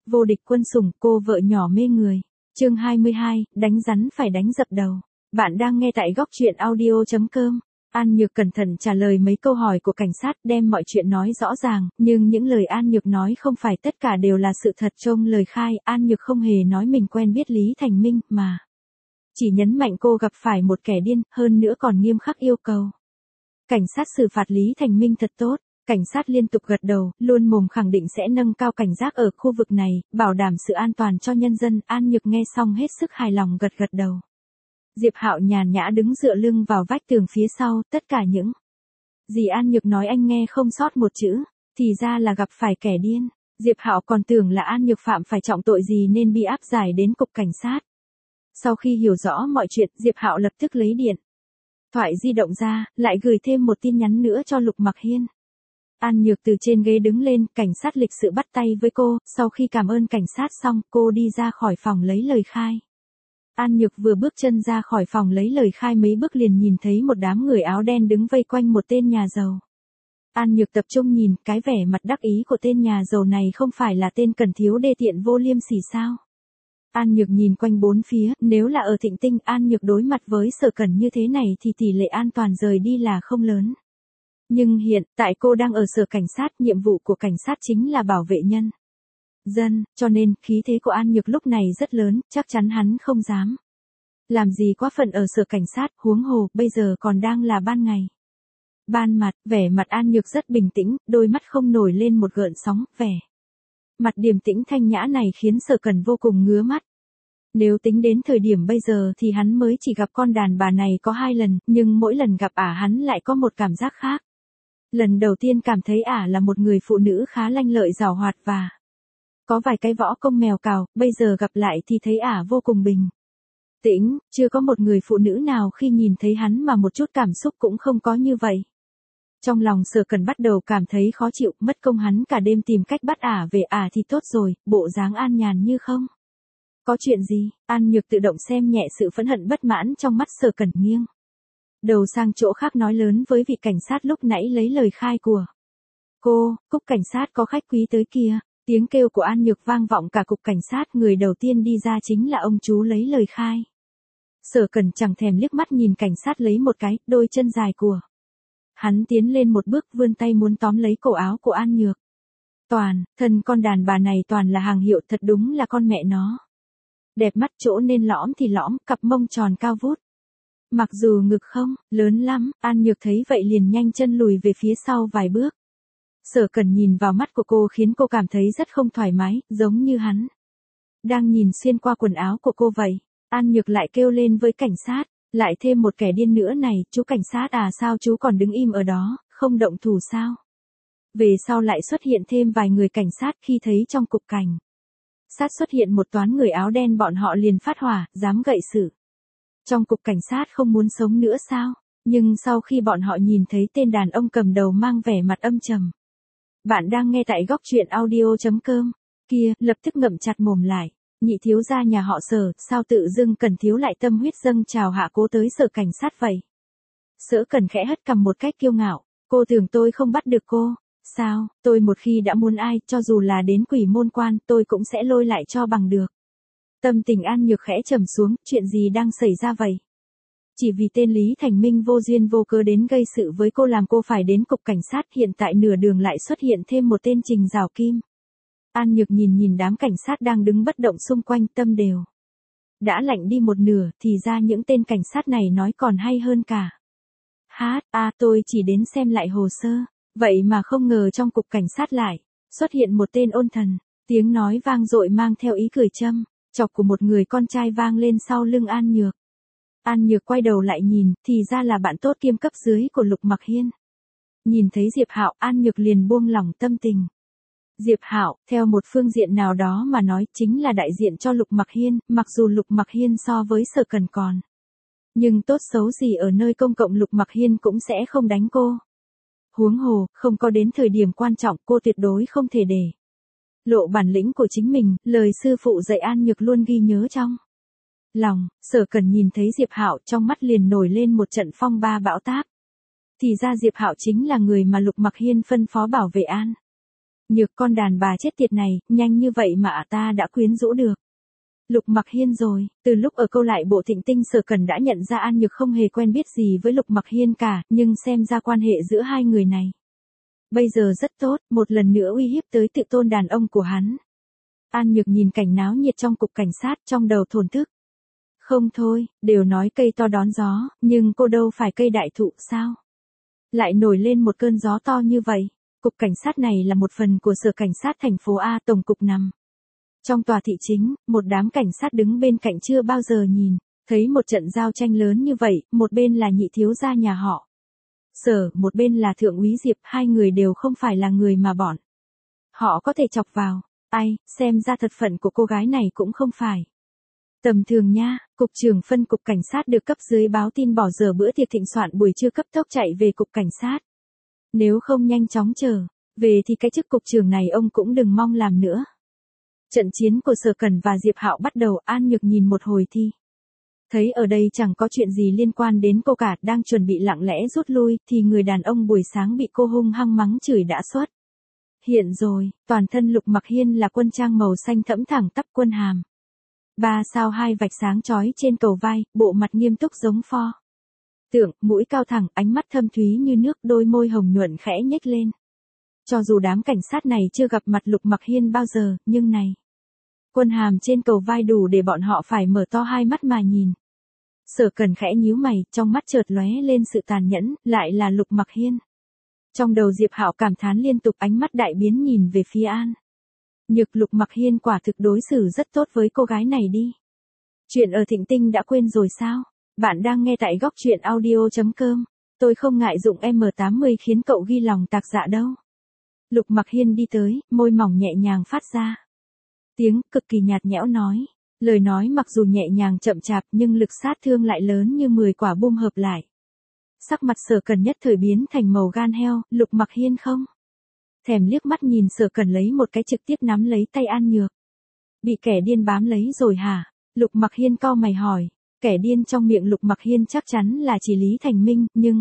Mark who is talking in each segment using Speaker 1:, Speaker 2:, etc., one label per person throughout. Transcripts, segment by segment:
Speaker 1: Vô địch quân sủng, cô vợ nhỏ mê người. Chương 22, đánh rắn phải đánh dập đầu. Bạn đang nghe tại góc truyện audio.com. An Nhược cẩn thận trả lời mấy câu hỏi của cảnh sát, đem mọi chuyện nói rõ ràng, nhưng những lời An Nhược nói không phải tất cả đều là sự thật. Trong lời khai, An Nhược không hề nói mình quen biết Lý Thành Minh, mà chỉ nhấn mạnh cô gặp phải một kẻ điên, hơn nữa còn nghiêm khắc yêu cầu cảnh sát xử phạt Lý Thành Minh thật tốt. Cảnh sát liên tục gật đầu, luôn mồm khẳng định sẽ nâng cao cảnh giác ở khu vực này, bảo đảm sự an toàn cho nhân dân. An Nhược nghe xong hết sức hài lòng gật gật đầu. Diệp Hạo nhàn nhã đứng dựa lưng vào vách tường phía sau, tất cả những gì An Nhược nói anh nghe không sót một chữ, thì ra là gặp phải kẻ điên. Diệp Hạo còn tưởng là An Nhược phạm phải trọng tội gì nên bị áp giải đến cục cảnh sát. Sau khi hiểu rõ mọi chuyện, Diệp Hạo lập tức lấy điện thoại di động ra, lại gửi thêm một tin nhắn nữa cho Lục Mặc Hiên. An Nhược từ trên ghế đứng lên, cảnh sát lịch sự bắt tay với cô, sau khi cảm ơn cảnh sát xong, cô đi ra khỏi phòng lấy lời khai. An Nhược vừa bước chân ra khỏi phòng lấy lời khai mấy bước liền nhìn thấy một đám người áo đen đứng vây quanh một tên nhà giàu. An Nhược tập trung nhìn, cái vẻ mặt đắc ý của tên nhà giàu này không phải là tên Cẩn Thiếu đê tiện vô liêm sỉ sao? An Nhược nhìn quanh bốn phía, nếu là ở Thịnh Tinh, An Nhược đối mặt với Sở Cẩn như thế này thì tỷ lệ an toàn rời đi là không lớn. Nhưng hiện tại cô đang ở sở cảnh sát, nhiệm vụ của cảnh sát chính là bảo vệ nhân dân, cho nên khí thế của An Nhược lúc này rất lớn, chắc chắn hắn không dám làm gì quá phận ở sở cảnh sát, huống hồ bây giờ còn đang là ban ngày. Ban mặt, vẻ mặt An Nhược rất bình tĩnh, đôi mắt không nổi lên một gợn sóng, vẻ mặt điềm tĩnh thanh nhã này khiến Sở Cẩn vô cùng ngứa mắt. Nếu tính đến thời điểm bây giờ thì hắn mới chỉ gặp con đàn bà này có 2 lần, nhưng mỗi lần gặp hắn lại có một cảm giác khác. Lần đầu tiên cảm thấy là một người phụ nữ khá lanh lợi giàu hoạt và có vài cái võ công mèo cào, bây giờ gặp lại thì thấy vô cùng bình tĩnh, chưa có một người phụ nữ nào khi nhìn thấy hắn mà một chút cảm xúc cũng không có như vậy. Trong lòng Sở Cẩn bắt đầu cảm thấy khó chịu, mất công hắn cả đêm tìm cách bắt về thì tốt rồi, bộ dáng an nhàn như không có chuyện gì. An Nhược tự động xem nhẹ sự phẫn hận bất mãn trong mắt Sở Cẩn, nghiêng đầu sang chỗ khác nói lớn với vị cảnh sát lúc nãy lấy lời khai của cô, cục cảnh sát có khách quý tới kìa. Tiếng kêu của An Nhược vang vọng cả cục cảnh sát, người đầu tiên đi ra chính là ông chú lấy lời khai. Sở Cẩn chẳng thèm liếc mắt nhìn cảnh sát lấy một cái, đôi chân dài của hắn tiến lên một bước, vươn tay muốn tóm lấy cổ áo của An Nhược. Thân con đàn bà này toàn là hàng hiệu, thật đúng là con mẹ nó. Đẹp mắt chỗ nên lõm thì lõm, cặp mông tròn cao vút. Mặc dù ngực không lớn lắm, An Nhược thấy vậy liền nhanh chân lùi về phía sau vài bước. Sở Cẩn nhìn vào mắt của cô khiến cô cảm thấy rất không thoải mái, giống như hắn đang nhìn xuyên qua quần áo của cô vậy. An Nhược lại kêu lên với cảnh sát, lại thêm một kẻ điên nữa này, chú cảnh sát sao chú còn đứng im ở đó, không động thủ sao? Về sau lại xuất hiện thêm vài người cảnh sát, khi thấy trong cục cảnh sát xuất hiện một toán người áo đen, bọn họ liền phát hỏa, dám gậy sự. Trong cục cảnh sát không muốn sống nữa sao? Nhưng sau khi bọn họ nhìn thấy tên đàn ông cầm đầu mang vẻ mặt âm trầm. Bạn đang nghe tại góc truyện audio.com. Kia, lập tức ngậm chặt mồm lại. Nhị thiếu gia nhà họ Sở, sao tự dưng Cẩn Thiếu lại tâm huyết dâng trào hạ cố tới sở cảnh sát vậy? Sở Cẩn khẽ hất cằm một cách kiêu ngạo. Cô tưởng tôi không bắt được cô. Sao, tôi một khi đã muốn ai, cho dù là đến quỷ môn quan, tôi cũng sẽ lôi lại cho bằng được. Tâm tình An Nhược khẽ trầm xuống, chuyện gì đang xảy ra vậy? Chỉ vì tên Lý Thành Minh vô duyên vô cớ đến gây sự với cô làm cô phải đến cục cảnh sát, hiện tại nửa đường lại xuất hiện thêm một tên Trình Giảo Kim. An Nhược nhìn đám cảnh sát đang đứng bất động xung quanh, tâm đều đã lạnh đi một nửa, thì ra những tên cảnh sát này nói còn hay hơn cả. Tôi chỉ đến xem lại hồ sơ, vậy mà không ngờ trong cục cảnh sát lại xuất hiện một tên ôn thần. Tiếng nói vang dội mang theo ý cười châm chọc của một người con trai vang lên sau lưng An Nhược. An Nhược quay đầu lại nhìn, thì ra là bạn tốt kiêm cấp dưới của Lục Mặc Hiên. Nhìn thấy Diệp Hạo, An Nhược liền buông lỏng tâm tình. Diệp Hạo, theo một phương diện nào đó mà nói, chính là đại diện cho Lục Mặc Hiên, mặc dù Lục Mặc Hiên so với Sở Cẩn còn. Nhưng tốt xấu gì ở nơi công cộng Lục Mặc Hiên cũng sẽ không đánh cô. Huống hồ, không có đến thời điểm quan trọng, cô tuyệt đối không thể để lộ bản lĩnh của chính mình, lời sư phụ dạy An Nhược luôn ghi nhớ trong lòng. Sở Cẩn nhìn thấy Diệp Hạo, trong mắt liền nổi lên một trận phong ba bão táp. Thì ra Diệp Hạo chính là người mà Lục Mặc Hiên phân phó bảo vệ An Nhược con đàn bà chết tiệt này, nhanh như vậy mà ta đã quyến rũ được. Lục Mặc Hiên rồi, từ lúc ở câu lại bộ Thịnh Tinh Sở Cẩn đã nhận ra An Nhược không hề quen biết gì với Lục Mặc Hiên cả, nhưng xem ra quan hệ giữa hai người này bây giờ rất tốt, một lần nữa uy hiếp tới tự tôn đàn ông của hắn. An Nhược nhìn cảnh náo nhiệt trong cục cảnh sát, trong đầu thổn thức. Không thôi, đều nói cây to đón gió, nhưng cô đâu phải cây đại thụ sao? Lại nổi lên một cơn gió to như vậy. Cục cảnh sát này là một phần của Sở Cảnh sát thành phố A, tổng cục nằm trong tòa thị chính. Một đám cảnh sát đứng bên cạnh chưa bao giờ nhìn thấy một trận giao tranh lớn như vậy, một bên là nhị thiếu gia nhà họ Sở, một bên là thượng úy Diệp, hai người đều không phải là người mà bọn họ có thể chọc vào. Ai, xem ra thật phận của cô gái này cũng không phải tầm thường nha. Cục trưởng phân cục cảnh sát được cấp dưới báo tin bỏ dở bữa tiệc thịnh soạn buổi trưa, cấp tốc chạy về cục cảnh sát. Nếu không nhanh chóng trở về thì cái chức cục trưởng này ông cũng đừng mong làm nữa. Trận chiến của Sở Cẩn và Diệp Hạo bắt đầu. An Nhược nhìn một hồi thì thấy ở đây chẳng có chuyện gì liên quan đến cô cả, đang chuẩn bị lặng lẽ rút lui, thì người đàn ông buổi sáng bị cô hung hăng mắng chửi đã xuất hiện rồi. Toàn thân Lục Mặc Hiên là quân trang màu xanh thẫm, thẳng tắp quân hàm 3 sao 2 vạch sáng chói trên cầu vai, bộ mặt nghiêm túc giống pho tượng, mũi cao thẳng, ánh mắt thâm thúy như nước, đôi môi hồng nhuận khẽ nhếch lên. Cho dù đám cảnh sát này chưa gặp mặt Lục Mặc Hiên bao giờ, nhưng này, quân hàm trên cầu vai đủ để bọn họ phải mở to hai mắt mà nhìn. Sở Cẩn khẽ nhíu mày, trong mắt chợt lóe lên sự tàn nhẫn, lại là Lục Mặc Hiên. Trong đầu Diệp Hạo cảm thán liên tục, ánh mắt đại biến nhìn về phía An Nhược. Lục Mặc Hiên quả thực đối xử rất tốt với cô gái này đi. Chuyện ở Thịnh Tinh đã quên rồi sao? Bạn đang nghe tại góc truyện audio.com. Tôi không ngại dụng M80 khiến cậu ghi lòng tạc dạ đâu. Lục Mặc Hiên đi tới, môi mỏng nhẹ nhàng phát ra tiếng cực kỳ nhạt nhẽo nói. Lời nói mặc dù nhẹ nhàng chậm chạp nhưng lực sát thương lại lớn như 10 quả bom hợp lại. Sắc mặt Sở Cẩn nhất thời biến thành màu gan heo. Lục Mặc Hiên không thèm liếc mắt nhìn Sở Cẩn lấy một cái trực tiếp nắm lấy tay An Nhược. Bị kẻ điên bám lấy rồi hả? Lục Mặc Hiên cau mày hỏi. Kẻ điên trong miệng Lục Mặc Hiên chắc chắn là chỉ Lý Thành Minh, nhưng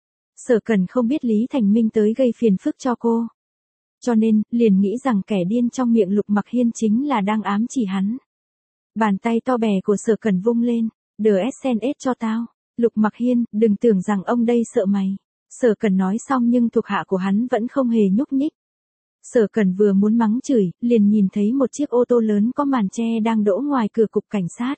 Speaker 1: Sở Cẩn không biết Lý Thành Minh tới gây phiền phức cho cô. Cho nên, liền nghĩ rằng kẻ điên trong miệng Lục Mặc Hiên chính là đang ám chỉ hắn. Bàn tay to bè của Sở Cẩn vung lên. DSNS cho tao. Lục Mặc Hiên, đừng tưởng rằng ông đây sợ mày. Sở Cẩn nói xong nhưng thuộc hạ của hắn vẫn không hề nhúc nhích. Sở Cẩn vừa muốn mắng chửi, liền nhìn thấy một chiếc ô tô lớn có màn che đang đỗ ngoài cửa cục cảnh sát.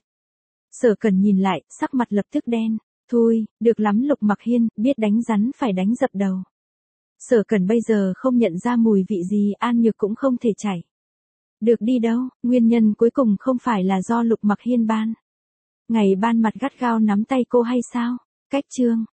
Speaker 1: Sở Cẩn nhìn lại, sắc mặt lập tức đen. Thôi, được lắm Lục Mặc Hiên, biết đánh rắn phải đánh dập đầu. Sở Cẩn bây giờ không nhận ra mùi vị gì, An Nhược cũng không thể chảy được đi đâu. Nguyên nhân cuối cùng không phải là do Lục Mặc Hiên ban ngày ban mặt gắt gao nắm tay cô hay sao? Cách chương